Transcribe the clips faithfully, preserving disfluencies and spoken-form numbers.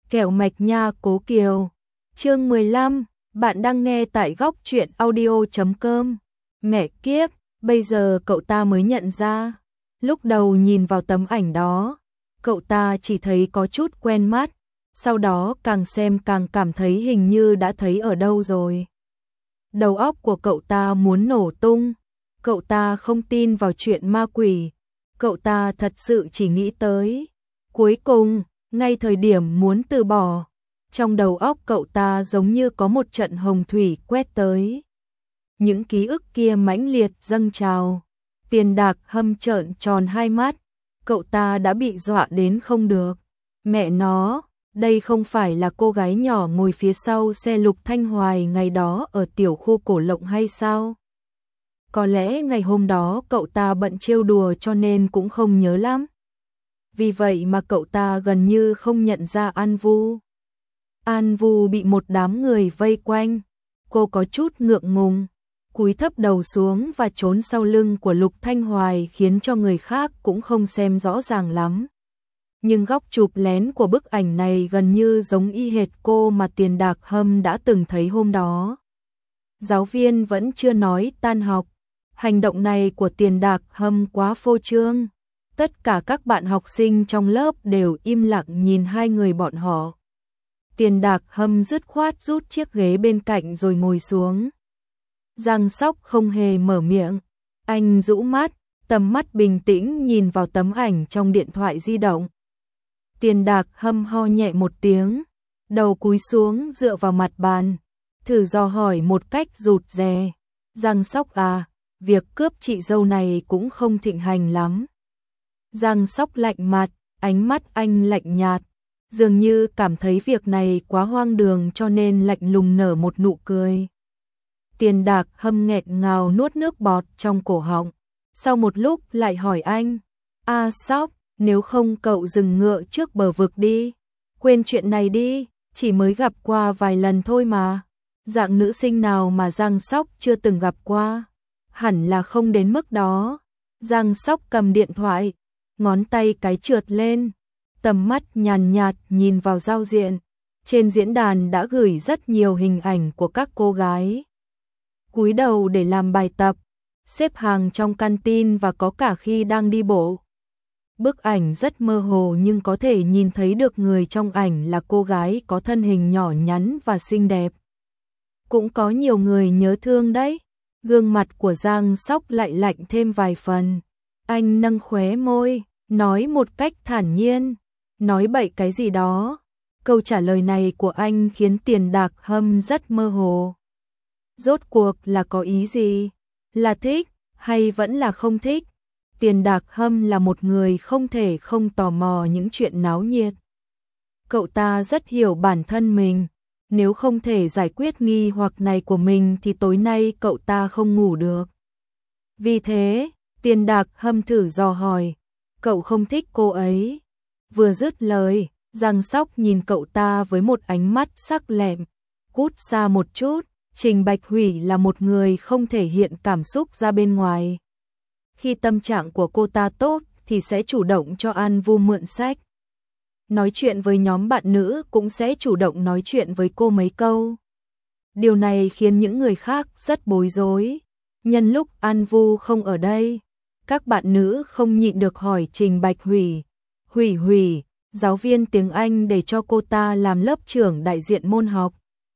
Kẹo mạch nha Cố Kiều. Chương mười lăm, bạn đang nghe tại góc truyện audio chấm com. Mẹ kiếp, bây giờ cậu ta mới nhận ra. Lúc đầu nhìn vào tấm ảnh đó, cậu ta chỉ thấy có chút quen mắt, sau đó càng xem càng cảm thấy hình như đã thấy ở đâu rồi. Đầu óc của cậu ta muốn nổ tung, cậu ta không tin vào chuyện ma quỷ, cậu ta thật sự chỉ nghĩ tới. Cuối cùng, ngay thời điểm muốn từ bỏ, trong đầu óc cậu ta giống như có một trận hồng thủy quét tới. Những ký ức kia mãnh liệt dâng trào, Tiền Đạc Hâm trợn tròn hai mắt, cậu ta đã bị dọa đến không được. Mẹ nó, đây không phải là cô gái nhỏ ngồi phía sau xe Lục Thanh Hoài ngày đó ở tiểu khu Cổ Lộng hay sao? Có lẽ ngày hôm đó cậu ta bận trêu đùa cho nên cũng không nhớ lắm. Vì vậy mà cậu ta gần như không nhận ra An Vu. An Vu bị một đám người vây quanh, cô có chút ngượng ngùng, cúi thấp đầu xuống và trốn sau lưng của Lục Thanh Hoài khiến cho người khác cũng không xem rõ ràng lắm. Nhưng góc chụp lén của bức ảnh này gần như giống y hệt cô mà Tiền Đạc Hâm đã từng thấy hôm đó. Giáo viên vẫn chưa nói tan học, hành động này của Tiền Đạc Hâm quá phô trương. Tất cả các bạn học sinh trong lớp đều im lặng nhìn hai người bọn họ. Tiền Đạc Hâm dứt khoát rút chiếc ghế bên cạnh rồi ngồi xuống. Giang Sóc không hề mở miệng, anh rũ mắt, tầm mắt bình tĩnh nhìn vào tấm ảnh trong điện thoại di động. Tiền Đạc Hâm ho nhẹ một tiếng, đầu cúi xuống dựa vào mặt bàn, thử dò hỏi một cách rụt rè. Giang Sóc à, việc cướp chị dâu này cũng không thịnh hành lắm. Giang Sóc lạnh mặt, ánh mắt anh lạnh nhạt, dường như cảm thấy việc này quá hoang đường cho nên lạnh lùng nở một nụ cười. Tiền Đạc Hâm nghẹn ngào nuốt nước bọt trong cổ họng, sau một lúc lại hỏi anh, a Sóc, nếu không cậu dừng ngựa trước bờ vực đi, quên chuyện này đi, chỉ mới gặp qua vài lần thôi mà. Dạng nữ sinh nào mà Giang Sóc chưa từng gặp qua, hẳn là không đến mức đó. Giang Sóc cầm điện thoại, ngón tay cái trượt lên, tầm mắt nhàn nhạt nhìn vào giao diện. Trên diễn đàn đã gửi rất nhiều hình ảnh của các cô gái cúi đầu để làm bài tập, xếp hàng trong canteen và có cả khi đang đi bộ. Bức ảnh rất mơ hồ nhưng có thể nhìn thấy được người trong ảnh là cô gái có thân hình nhỏ nhắn và xinh đẹp. Cũng có nhiều người nhớ thương đấy. Gương mặt của Giang Sóc lại lạnh thêm vài phần. Anh nâng khóe môi, nói một cách thản nhiên, nói bậy cái gì đó. Câu trả lời này của anh khiến Tiền Đạc Hâm rất mơ hồ. Rốt cuộc là có ý gì? Là thích hay vẫn là không thích? Tiền Đạc Hâm là một người không thể không tò mò những chuyện náo nhiệt. Cậu ta rất hiểu bản thân mình, nếu không thể giải quyết nghi hoặc này của mình thì tối nay cậu ta không ngủ được. Vì thế, Tiền Đạc Hâm thử dò hỏi, cậu không thích cô ấy? Vừa dứt lời, Giang Sóc nhìn cậu ta với một ánh mắt sắc lẹm, cút xa một chút. Trình Bạch Hủy là một người không thể hiện cảm xúc ra bên ngoài. Khi tâm trạng của cô ta tốt thì sẽ chủ động cho An Vu mượn sách. Nói chuyện với nhóm bạn nữ cũng sẽ chủ động nói chuyện với cô mấy câu. Điều này khiến những người khác rất bối rối. Nhân lúc An Vu không ở đây, các bạn nữ không nhịn được hỏi Trình Bạch Hủy, Hủy Hủy, giáo viên tiếng Anh để cho cô ta làm lớp trưởng đại diện môn học.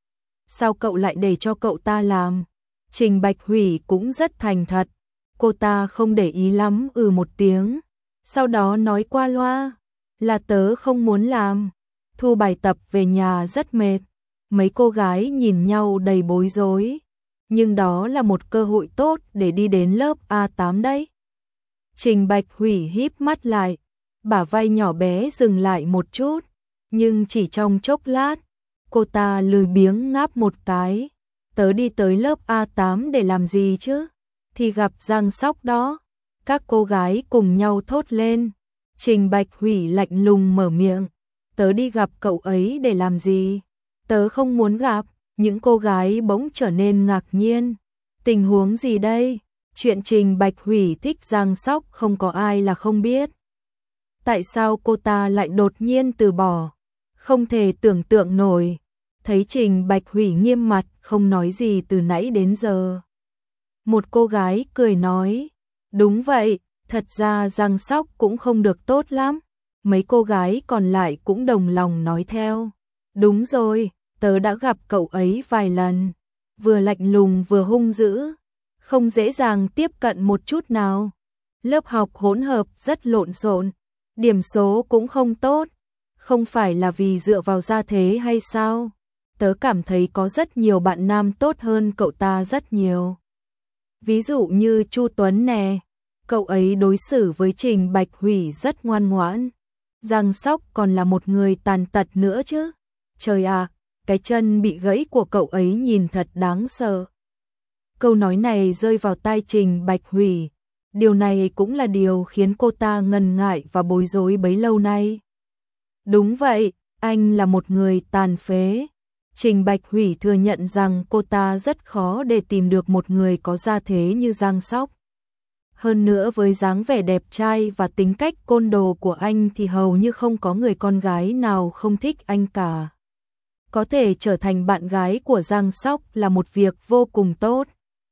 Sao cậu lại để cho cậu ta làm? Trình Bạch Hủy cũng rất thành thật. Cô ta không để ý lắm, ừ một tiếng. Sau đó nói qua loa, là tớ không muốn làm. Thu bài tập về nhà rất mệt. Mấy cô gái nhìn nhau đầy bối rối. Nhưng đó là một cơ hội tốt để đi đến lớp A tám đấy. Trình Bạch Hủy híp mắt lại. Bả vai nhỏ bé dừng lại một chút. Nhưng chỉ trong chốc lát, cô ta lười biếng ngáp một cái. Tớ đi tới lớp A tám để làm gì chứ? Thì gặp Giang Sóc đó. Các cô gái cùng nhau thốt lên. Trình Bạch Hủy lạnh lùng mở miệng. Tớ đi gặp cậu ấy để làm gì? Tớ không muốn gặp. Những cô gái bỗng trở nên ngạc nhiên. Tình huống gì đây? Chuyện Trình Bạch Hủy thích Giang Sóc không có ai là không biết. Tại sao cô ta lại đột nhiên từ bỏ? Không thể tưởng tượng nổi. Thấy Trình Bạch Hủy nghiêm mặt không nói gì từ nãy đến giờ. Một cô gái cười nói, đúng vậy, thật ra Giang Sóc cũng không được tốt lắm. Mấy cô gái còn lại cũng đồng lòng nói theo. Đúng rồi, tớ đã gặp cậu ấy vài lần. Vừa lạnh lùng vừa hung dữ, không dễ dàng tiếp cận một chút nào. Lớp học hỗn hợp rất lộn xộn, điểm số cũng không tốt. Không phải là vì dựa vào gia thế hay sao? Tớ cảm thấy có rất nhiều bạn nam tốt hơn cậu ta rất nhiều. Ví dụ như Chu Tuấn nè, cậu ấy đối xử với Trình Bạch Hủy rất ngoan ngoãn. Giang Sóc còn là một người tàn tật nữa chứ. Trời ạ, cái chân bị gãy của cậu ấy nhìn thật đáng sợ. Câu nói này rơi vào tai Trình Bạch Hủy. Điều này cũng là điều khiến cô ta ngần ngại và bối rối bấy lâu nay. Đúng vậy, anh là một người tàn phế. Trình Bạch Hủy thừa nhận rằng cô ta rất khó để tìm được một người có gia thế như Giang Sóc. Hơn nữa với dáng vẻ đẹp trai và tính cách côn đồ của anh thì hầu như không có người con gái nào không thích anh cả. Có thể trở thành bạn gái của Giang Sóc là một việc vô cùng tốt.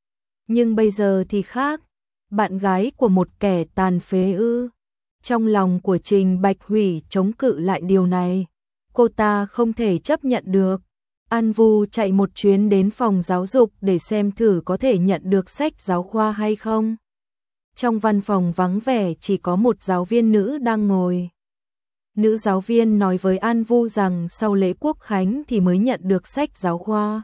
Nhưng bây giờ thì khác, bạn gái của một kẻ tàn phế ư. Trong lòng của Trình Bạch Hủy chống cự lại điều này. Cô ta không thể chấp nhận được. An Vu chạy một chuyến đến phòng giáo dục để xem thử có thể nhận được sách giáo khoa hay không. Trong văn phòng vắng vẻ chỉ có một giáo viên nữ đang ngồi. Nữ giáo viên nói với An Vu rằng sau lễ quốc khánh thì mới nhận được sách giáo khoa.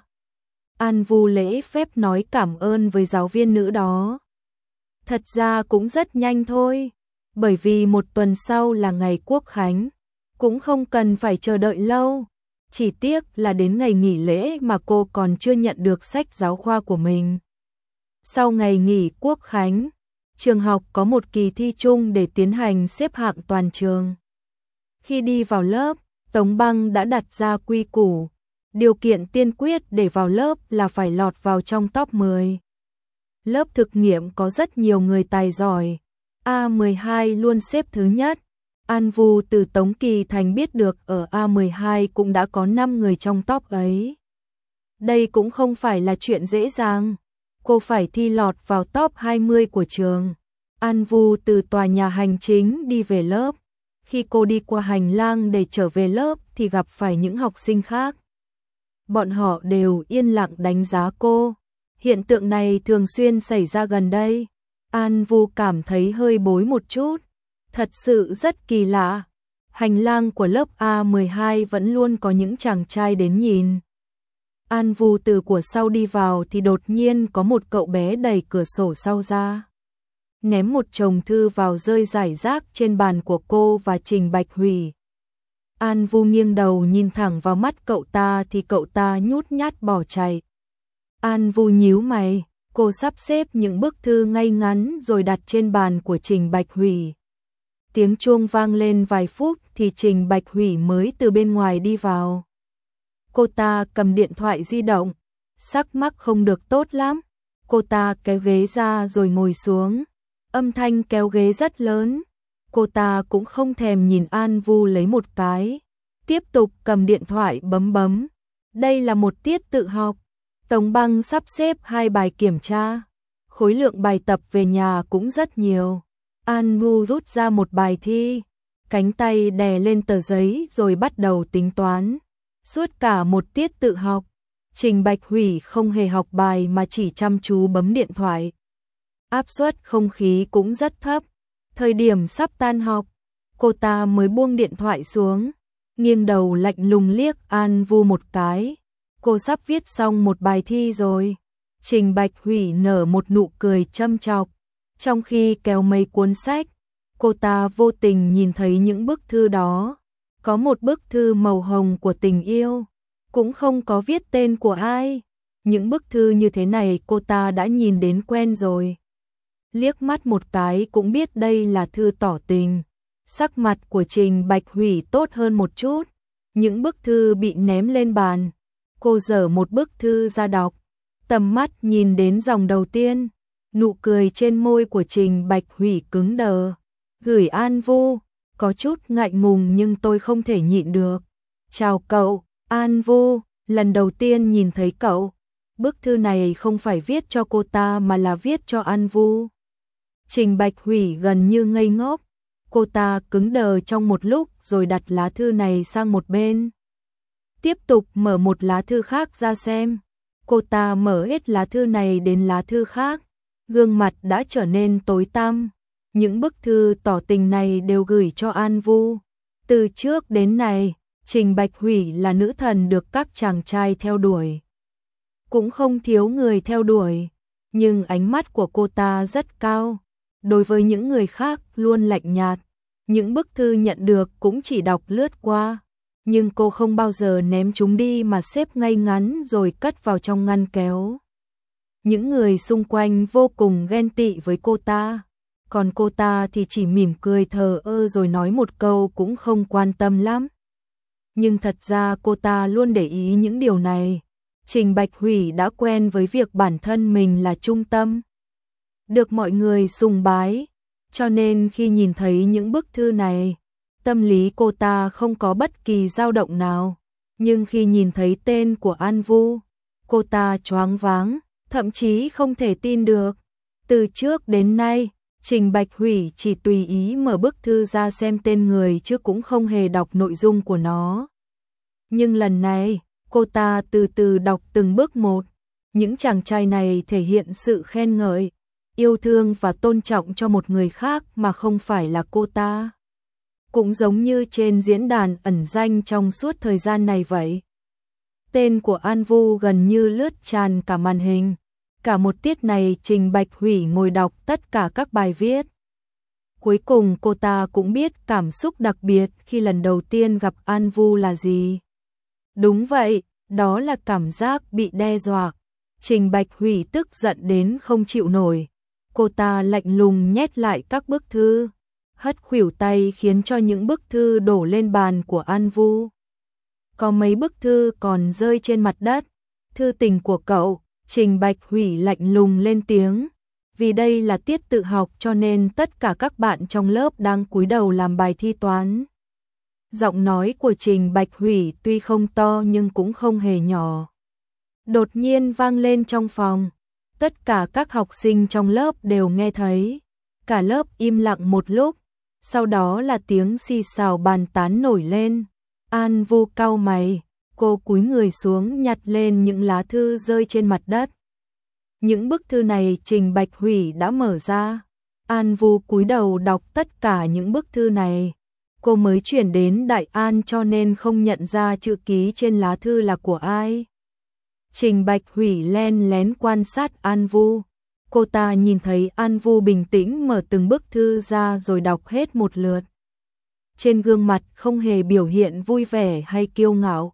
An Vu lễ phép nói cảm ơn với giáo viên nữ đó. Thật ra cũng rất nhanh thôi, bởi vì một tuần sau là ngày quốc khánh, cũng không cần phải chờ đợi lâu. Chỉ tiếc là đến ngày nghỉ lễ mà cô còn chưa nhận được sách giáo khoa của mình. Sau ngày nghỉ quốc khánh, trường học có một kỳ thi chung để tiến hành xếp hạng toàn trường. Khi đi vào lớp, Tống Băng đã đặt ra quy củ. Điều kiện tiên quyết để vào lớp là phải lọt vào trong top mười. Lớp thực nghiệm có rất nhiều người tài giỏi. A mười hai luôn xếp thứ nhất. An Vu từ Tống Kỳ Thành biết được ở A mười hai cũng đã có năm người trong top ấy. Đây cũng không phải là chuyện dễ dàng. Cô phải thi lọt vào top hai mươi của trường. An Vu từ tòa nhà hành chính đi về lớp. Khi cô đi qua hành lang để trở về lớp thì gặp phải những học sinh khác. Bọn họ đều yên lặng đánh giá cô. Hiện tượng này thường xuyên xảy ra gần đây. An Vu cảm thấy hơi bối một chút. Thật sự rất kỳ lạ. Hành lang của lớp A mười hai vẫn luôn có những chàng trai đến nhìn. An Vu từ của sau đi vào thì đột nhiên có một cậu bé đẩy cửa sổ sau ra. Ném một chồng thư vào rơi rải rác trên bàn của cô và Trình Bạch Hủy. An Vu nghiêng đầu nhìn thẳng vào mắt cậu ta thì cậu ta nhút nhát bỏ chạy. An Vu nhíu mày, cô sắp xếp những bức thư ngay ngắn rồi đặt trên bàn của Trình Bạch Hủy. Tiếng chuông vang lên vài phút thì Trình Bạch Hủy mới từ bên ngoài đi vào. Cô ta cầm điện thoại di động, sắc mặt không được tốt lắm. Cô ta kéo ghế ra rồi ngồi xuống. Âm thanh kéo ghế rất lớn. Cô ta cũng không thèm nhìn An Vu lấy một cái. Tiếp tục cầm điện thoại bấm bấm. Đây là một tiết tự học. Tống Băng sắp xếp hai bài kiểm tra. Khối lượng bài tập về nhà cũng rất nhiều. An Vu rút ra một bài thi. Cánh tay đè lên tờ giấy rồi bắt đầu tính toán. Suốt cả một tiết tự học, Trình Bạch Hủy không hề học bài mà chỉ chăm chú bấm điện thoại. Áp suất không khí cũng rất thấp. Thời điểm sắp tan học, cô ta mới buông điện thoại xuống, nghiêng đầu lạnh lùng liếc An Vu một cái. Cô sắp viết xong một bài thi rồi. Trình Bạch Hủy nở một nụ cười châm chọc. Trong khi kéo mấy cuốn sách, cô ta vô tình nhìn thấy những bức thư đó. Có một bức thư màu hồng của tình yêu, cũng không có viết tên của ai. Những bức thư như thế này cô ta đã nhìn đến quen rồi. Liếc mắt một cái cũng biết đây là thư tỏ tình. Sắc mặt của Trình Bạch Hủy tốt hơn một chút. Những bức thư bị ném lên bàn. Cô giở một bức thư ra đọc. Tầm mắt nhìn đến dòng đầu tiên. Nụ cười trên môi của Trình Bạch Hủy cứng đờ. Gửi An Vu, có chút ngại ngùng nhưng tôi không thể nhịn được. Chào cậu, An Vu, lần đầu tiên nhìn thấy cậu. Bức thư này không phải viết cho cô ta mà là viết cho An Vu. Trình Bạch Hủy gần như ngây ngốc. Cô ta cứng đờ trong một lúc rồi đặt lá thư này sang một bên. Tiếp tục mở một lá thư khác ra xem. Cô ta mở hết lá thư này đến lá thư khác. Gương mặt đã trở nên tối tăm. Những bức thư tỏ tình này đều gửi cho An Vu. Từ trước đến nay, Trình Bạch Hủy là nữ thần được các chàng trai theo đuổi. Cũng không thiếu người theo đuổi, nhưng ánh mắt của cô ta rất cao. Đối với những người khác luôn lạnh nhạt. Những bức thư nhận được cũng chỉ đọc lướt qua. Nhưng cô không bao giờ ném chúng đi mà xếp ngay ngắn rồi cất vào trong ngăn kéo. Những người xung quanh vô cùng ghen tị với cô ta. Còn cô ta thì chỉ mỉm cười thờ ơ rồi nói một câu cũng không quan tâm lắm. Nhưng thật ra cô ta luôn để ý những điều này. Trình Bạch Hủy đã quen với việc bản thân mình là trung tâm, được mọi người sùng bái, cho nên khi nhìn thấy những bức thư này, tâm lý cô ta không có bất kỳ dao động nào. Nhưng khi nhìn thấy tên của An Vu, cô ta choáng váng, thậm chí không thể tin được. Từ trước đến nay, Trình Bạch Hủy chỉ tùy ý mở bức thư ra xem tên người chứ cũng không hề đọc nội dung của nó. Nhưng lần này, cô ta từ từ đọc từng bước một. Những chàng trai này thể hiện sự khen ngợi, yêu thương và tôn trọng cho một người khác mà không phải là cô ta. Cũng giống như trên diễn đàn ẩn danh trong suốt thời gian này vậy. Tên của An Vu gần như lướt tràn cả màn hình. Cả một tiết này Trình Bạch Hủy ngồi đọc tất cả các bài viết. Cuối cùng cô ta cũng biết cảm xúc đặc biệt khi lần đầu tiên gặp An Vu là gì. Đúng vậy, đó là cảm giác bị đe dọa. Trình Bạch Hủy tức giận đến không chịu nổi. Cô ta lạnh lùng nhét lại các bức thư, hất khuỷu tay khiến cho những bức thư đổ lên bàn của An Vu. Có mấy bức thư còn rơi trên mặt đất. Thư tình của cậu, Trình Bạch Hủy lạnh lùng lên tiếng. Vì đây là tiết tự học cho nên tất cả các bạn trong lớp đang cúi đầu làm bài thi toán. Giọng nói của Trình Bạch Hủy tuy không to nhưng cũng không hề nhỏ. Đột nhiên vang lên trong phòng. Tất cả các học sinh trong lớp đều nghe thấy. Cả lớp im lặng một lúc. Sau đó là tiếng xì xào bàn tán nổi lên. An Vu cau mày. Cô cúi người xuống nhặt lên những lá thư rơi trên mặt đất. Những bức thư này Trình Bạch Hủy đã mở ra. An Vu cúi đầu đọc tất cả những bức thư này. Cô mới chuyển đến Đại An cho nên không nhận ra chữ ký trên lá thư là của ai. Trình Bạch Hủy len lén quan sát An Vu. Cô ta nhìn thấy An Vu bình tĩnh mở từng bức thư ra rồi đọc hết một lượt. Trên gương mặt không hề biểu hiện vui vẻ hay kiêu ngạo.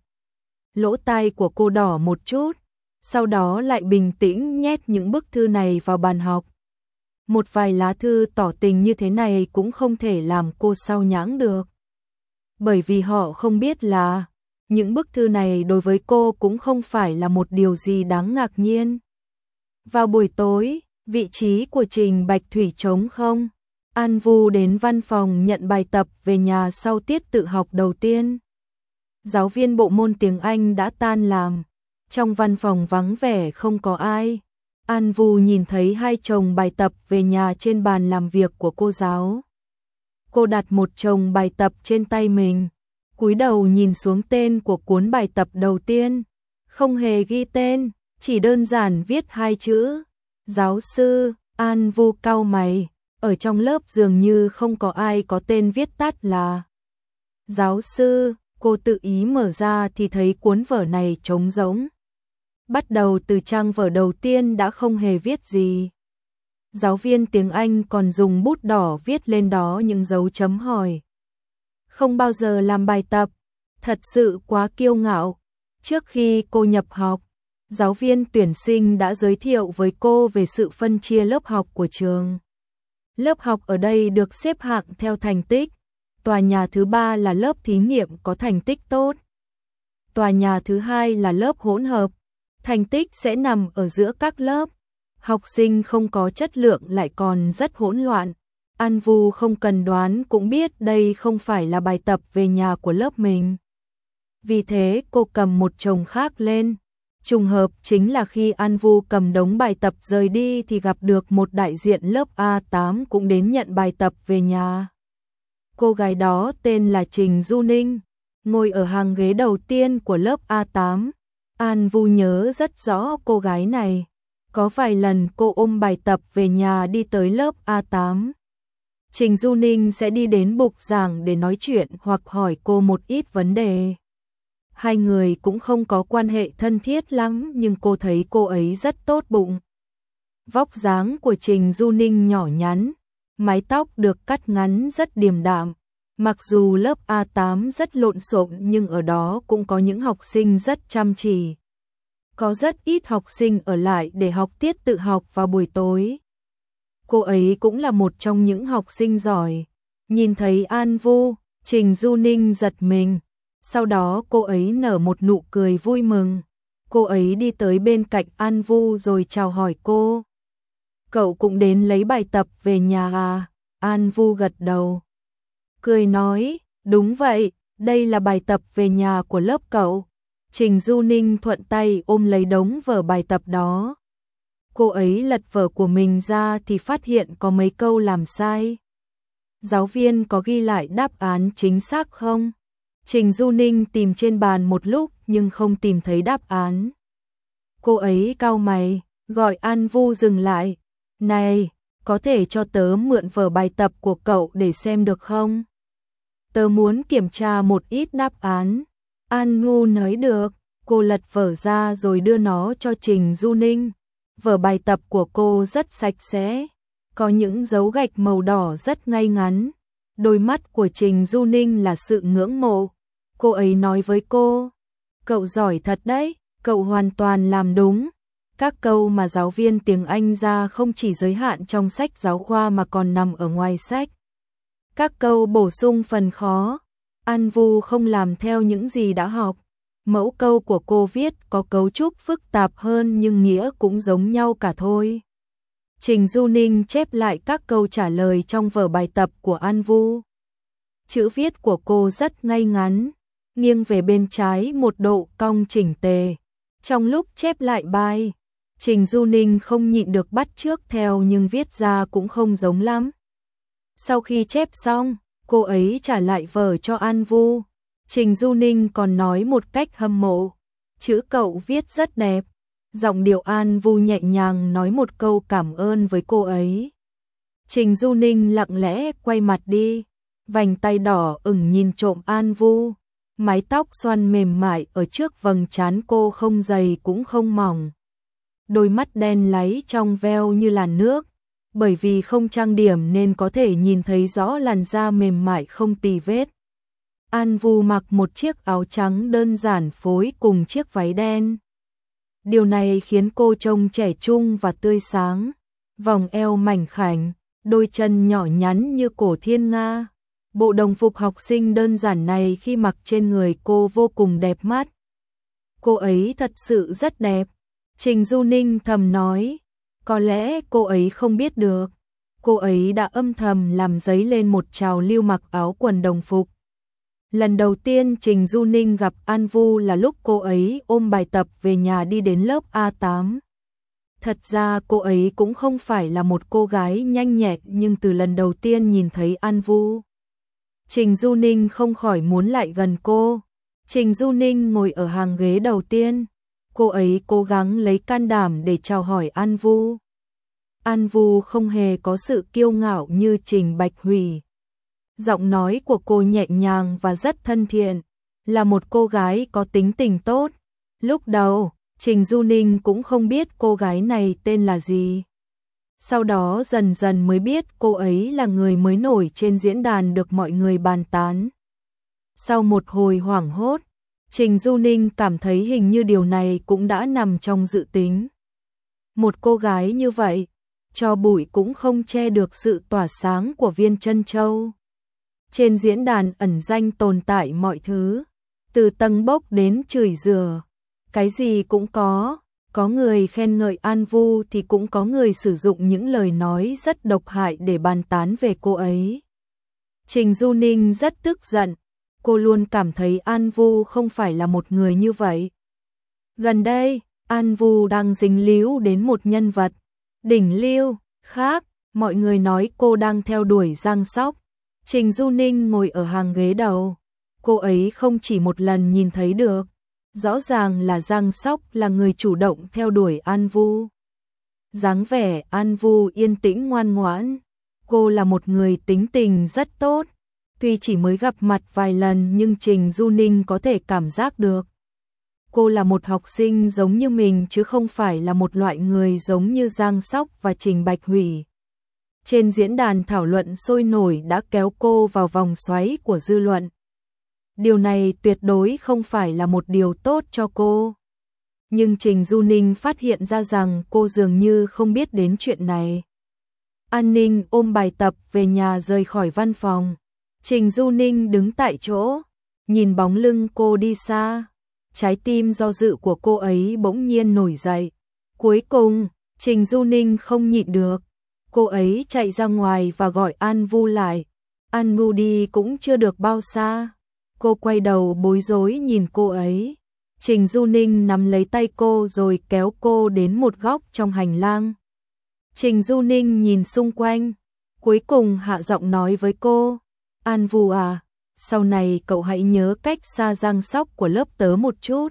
Lỗ tai của cô đỏ một chút, sau đó lại bình tĩnh nhét những bức thư này vào bàn học. Một vài lá thư tỏ tình như thế này cũng không thể làm cô sao nhãng được. Bởi vì họ không biết là những bức thư này đối với cô cũng không phải là một điều gì đáng ngạc nhiên. Vào buổi tối, vị trí của Trình Bạch Thủy trống không. An Vu đến văn phòng nhận bài tập về nhà sau tiết tự học đầu tiên. Giáo viên bộ môn tiếng Anh đã tan làm. Trong văn phòng vắng vẻ không có ai. An Vu nhìn thấy hai chồng bài tập về nhà trên bàn làm việc của cô giáo. Cô đặt một chồng bài tập trên tay mình. Cúi đầu nhìn xuống tên của cuốn bài tập đầu tiên. Không hề ghi tên, chỉ đơn giản viết hai chữ. Giáo sư. An Vu cau mày. Ở trong lớp dường như không có ai có tên viết tắt là giáo sư. Cô tự ý mở ra thì thấy cuốn vở này trống rỗng. Bắt đầu từ trang vở đầu tiên đã không hề viết gì. Giáo viên tiếng Anh còn dùng bút đỏ viết lên đó những dấu chấm hỏi. Không bao giờ làm bài tập, thật sự quá kiêu ngạo. Trước khi cô nhập học, giáo viên tuyển sinh đã giới thiệu với cô về sự phân chia lớp học của trường. Lớp học ở đây được xếp hạng theo thành tích. Tòa nhà thứ ba là lớp thí nghiệm có thành tích tốt. Tòa nhà thứ hai là lớp hỗn hợp. Thành tích sẽ nằm ở giữa các lớp. Học sinh không có chất lượng lại còn rất hỗn loạn. An Vu không cần đoán cũng biết đây không phải là bài tập về nhà của lớp mình. vì thế cô cầm một chồng khác lên. Trùng hợp chính là khi An Vu cầm đống bài tập rời đi thì gặp được một đại diện lớp A tám cũng đến nhận bài tập về nhà. Cô gái đó tên là Trình Du Ninh, ngồi ở hàng ghế đầu tiên của lớp A tám. An Vu nhớ rất rõ cô gái này, có vài lần cô ôm bài tập về nhà đi tới lớp A tám. Trình Du Ninh sẽ đi đến bục giảng để nói chuyện hoặc hỏi cô một ít vấn đề. Hai người cũng không có quan hệ thân thiết lắm nhưng cô thấy cô ấy rất tốt bụng. Vóc dáng của Trình Du Ninh nhỏ nhắn, mái tóc được cắt ngắn rất điềm đạm. Mặc dù lớp A tám rất lộn xộn nhưng ở đó cũng có những học sinh rất chăm chỉ. Có rất ít học sinh ở lại để học tiết tự học vào buổi tối. Cô ấy cũng là một trong những học sinh giỏi. Nhìn thấy An Vu, Trình Du Ninh giật mình. Sau đó cô ấy nở một nụ cười vui mừng. Cô ấy đi tới bên cạnh An Vu rồi chào hỏi cô. Cậu cũng đến lấy bài tập về nhà à? An Vu gật đầu. Cười nói, đúng vậy, đây là bài tập về nhà của lớp cậu. Trình Du Ninh thuận tay ôm lấy đống vở bài tập đó. Cô ấy lật vở của mình ra thì phát hiện có mấy câu làm sai. Giáo viên có ghi lại đáp án chính xác không? Trình Du Ninh tìm trên bàn một lúc nhưng không tìm thấy đáp án. Cô ấy cau mày, gọi An Vu dừng lại. Này, có thể cho tớ mượn vở bài tập của cậu để xem được không? Tớ muốn kiểm tra một ít đáp án. An Vu nói được, cô lật vở ra rồi đưa nó cho Trình Du Ninh. Vở bài tập của cô rất sạch sẽ, có những dấu gạch màu đỏ rất ngay ngắn. Đôi mắt của Trình Du Ninh là sự ngưỡng mộ. Cô ấy nói với cô, cậu giỏi thật đấy, cậu hoàn toàn làm đúng. Các câu mà giáo viên tiếng Anh ra không chỉ giới hạn trong sách giáo khoa mà còn nằm ở ngoài sách. Các câu bổ sung phần khó, An Vu không làm theo những gì đã học. Mẫu câu của cô viết có cấu trúc phức tạp hơn nhưng nghĩa cũng giống nhau cả thôi. Trình Du Ninh chép lại các câu trả lời trong vở bài tập của An Vu. Chữ viết của cô rất ngay ngắn, nghiêng về bên trái một độ cong chỉnh tề. Trong lúc chép lại bài, Trình Du Ninh không nhịn được bắt chước theo nhưng viết ra cũng không giống lắm. Sau khi chép xong, cô ấy trả lại vở cho An Vu. Trình Du Ninh còn nói một cách hâm mộ, chữ cậu viết rất đẹp. Giọng điệu An Vu nhẹ nhàng nói một câu cảm ơn với cô ấy. Trình Du Ninh lặng lẽ quay mặt đi, vành tay đỏ ửng nhìn trộm An Vu. Mái tóc xoăn mềm mại ở trước vầng trán cô không dày cũng không mỏng. Đôi mắt đen láy trong veo như làn nước, bởi vì không trang điểm nên có thể nhìn thấy rõ làn da mềm mại không tì vết. An Vu mặc một chiếc áo trắng đơn giản phối cùng chiếc váy đen. Điều này khiến cô trông trẻ trung và tươi sáng. Vòng eo mảnh khảnh, đôi chân nhỏ nhắn như cổ thiên nga. Bộ đồng phục học sinh đơn giản này khi mặc trên người cô vô cùng đẹp mắt. Cô ấy thật sự rất đẹp. Trình Du Ninh thầm nói. Có lẽ cô ấy không biết được. Cô ấy đã âm thầm làm dấy lên một trào lưu mặc áo quần đồng phục. Lần đầu tiên Trình Du Ninh gặp An Vu là lúc cô ấy ôm bài tập về nhà đi đến lớp A tám. Thật ra cô ấy cũng không phải là một cô gái nhanh nhẹn nhưng từ lần đầu tiên nhìn thấy An Vu, Trình Du Ninh không khỏi muốn lại gần cô. Trình Du Ninh ngồi ở hàng ghế đầu tiên. Cô ấy cố gắng lấy can đảm để chào hỏi An Vu. An Vu không hề có sự kiêu ngạo như Trình Bạch Hủy. Giọng nói của cô nhẹ nhàng và rất thân thiện, là một cô gái có tính tình tốt. Lúc đầu, Trình Du Ninh cũng không biết cô gái này tên là gì. Sau đó dần dần mới biết cô ấy là người mới nổi trên diễn đàn được mọi người bàn tán. Sau một hồi hoảng hốt, Trình Du Ninh cảm thấy hình như điều này cũng đã nằm trong dự tính. Một cô gái như vậy, cho bụi cũng không che được sự tỏa sáng của Viên Trân Châu. Trên diễn đàn ẩn danh tồn tại mọi thứ, từ tầng bốc đến chửi rủa, cái gì cũng có. Có người khen ngợi An Vu thì cũng có người sử dụng những lời nói rất độc hại để bàn tán về cô ấy. Trình Du Ninh rất tức giận, cô luôn cảm thấy An Vu không phải là một người như vậy. Gần đây, An Vu đang dính líu đến một nhân vật đỉnh lưu khác, mọi người nói cô đang theo đuổi Giang Sóc. Trình Du Ninh ngồi ở hàng ghế đầu, cô ấy không chỉ một lần nhìn thấy được, rõ ràng là Giang Sóc là người chủ động theo đuổi An Vu. Dáng vẻ An Vu yên tĩnh ngoan ngoãn, cô là một người tính tình rất tốt, tuy chỉ mới gặp mặt vài lần nhưng Trình Du Ninh có thể cảm giác được. Cô là một học sinh giống như mình chứ không phải là một loại người giống như Giang Sóc và Trình Bạch Hủy. Trên diễn đàn thảo luận sôi nổi đã kéo cô vào vòng xoáy của dư luận. Điều này tuyệt đối không phải là một điều tốt cho cô. Nhưng Trình Du Ninh phát hiện ra rằng cô dường như không biết đến chuyện này. An Ninh ôm bài tập về nhà rời khỏi văn phòng. Trình Du Ninh đứng tại chỗ, nhìn bóng lưng cô đi xa. Trái tim do dự của cô ấy bỗng nhiên nổi dậy. Cuối cùng, Trình Du Ninh không nhịn được. Cô ấy chạy ra ngoài và gọi An Vu lại. An Vu đi cũng chưa được bao xa. Cô quay đầu bối rối nhìn cô ấy. Trình Du Ninh nắm lấy tay cô rồi kéo cô đến một góc trong hành lang. Trình Du Ninh nhìn xung quanh, cuối cùng hạ giọng nói với cô, An Vu à, sau này cậu hãy nhớ cách xa Giang Sóc của lớp tớ một chút.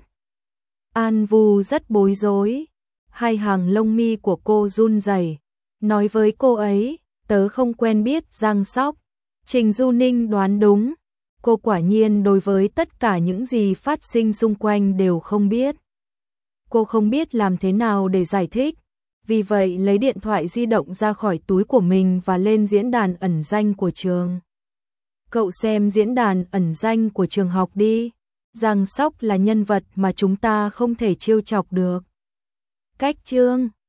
An Vu rất bối rối, hai hàng lông mi của cô run rẩy, nói với cô ấy, tớ không quen biết Giang Sóc. Trình Du Ninh đoán đúng, cô quả nhiên đối với tất cả những gì phát sinh xung quanh đều không biết. Cô không biết làm thế nào để giải thích, vì vậy lấy điện thoại di động ra khỏi túi của mình và lên diễn đàn ẩn danh của trường. Cậu xem diễn đàn ẩn danh của trường học đi, Giang Sóc là nhân vật mà chúng ta không thể trêu chọc được. Cách chương